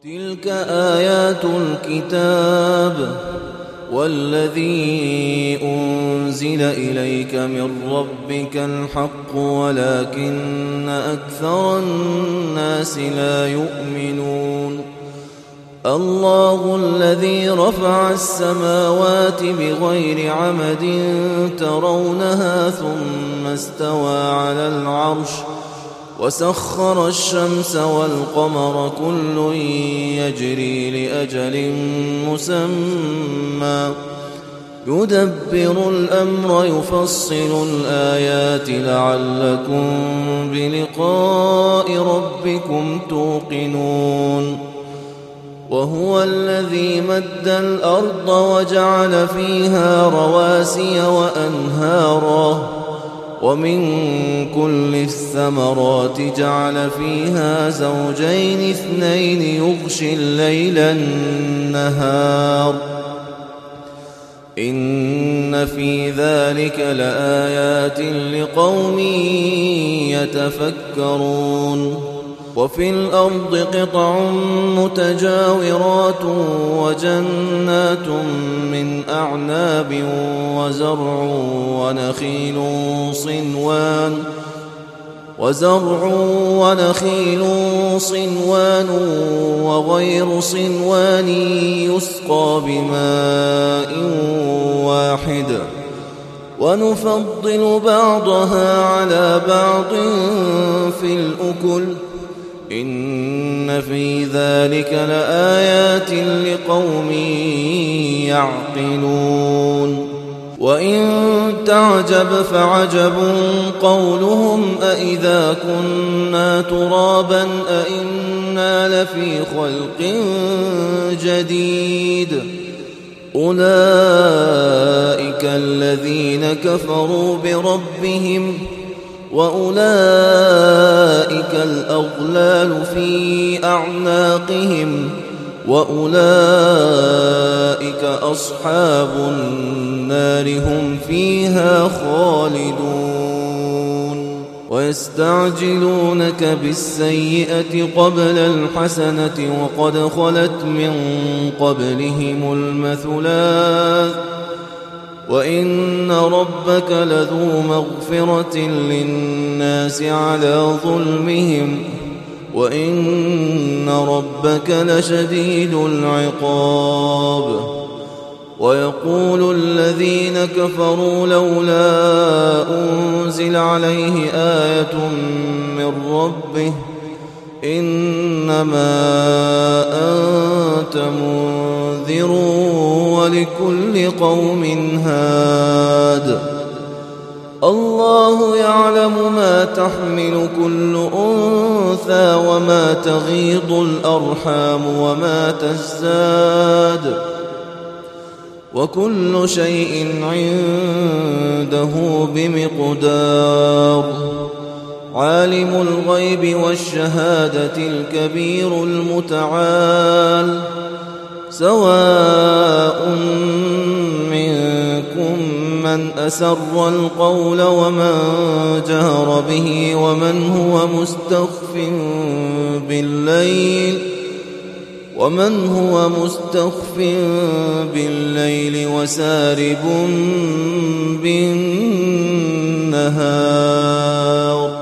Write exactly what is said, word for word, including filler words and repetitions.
تلك آيات الكتاب والذي أنزل إليك من ربك الحق ولكن أكثر الناس لا يؤمنون. الله الذي رفع السماوات بغير عمد ترونها ثم استوى على العرش وسخر الشمس والقمر كل يجري لأجل مسمى يدبر الأمر يفصل الآيات لعلكم بلقاء ربكم توقنون. وهو الذي مد الأرض وجعل فيها رواسي وأنهارا ومن كل الثمرات جعل فيها زوجين اثنين يغشي الليل النهار إن في ذلك لآيات لقوم يتفكرون. وفي الأرض قطع متجاورات وجنات من أعناب وزرع ونخيل صنوان وزرع ونخيل صنوان وغير صنوان يسقى بماء واحد ونفضل بعضها على بعض في الأكل إن في ذلك لآيات لقوم يعقلون. وإن تعجب فعجب قولهم أإذا كنا ترابا أإنا لفي خلق جديد أولئك الذين كفروا بربهم وأولئك الأغلال في أعناقهم وأولئك أصحاب النار هم فيها خالدون. ويستعجلونك بالسيئة قبل الحسنة وقد خلت من قبلهم المثلات وإن ربك لذو مغفرة للناس على ظلمهم وإن ربك لشديد العقاب. ويقول الذين كفروا لولا أنزل عليه آية من ربه إنما أنت منذر ولكل قوم هاد الله يعلم ما تحمل كل أنثى وما تغيض الأرحام وما تزداد وكل شيء عنده بمقدار. عالم الغيب والشهادة الكبير المتعال سواء منكم من أسر القول ومن جهر به ومن هو مستخف بالليل ومن هو مستخف بالليل وسارب بالنهار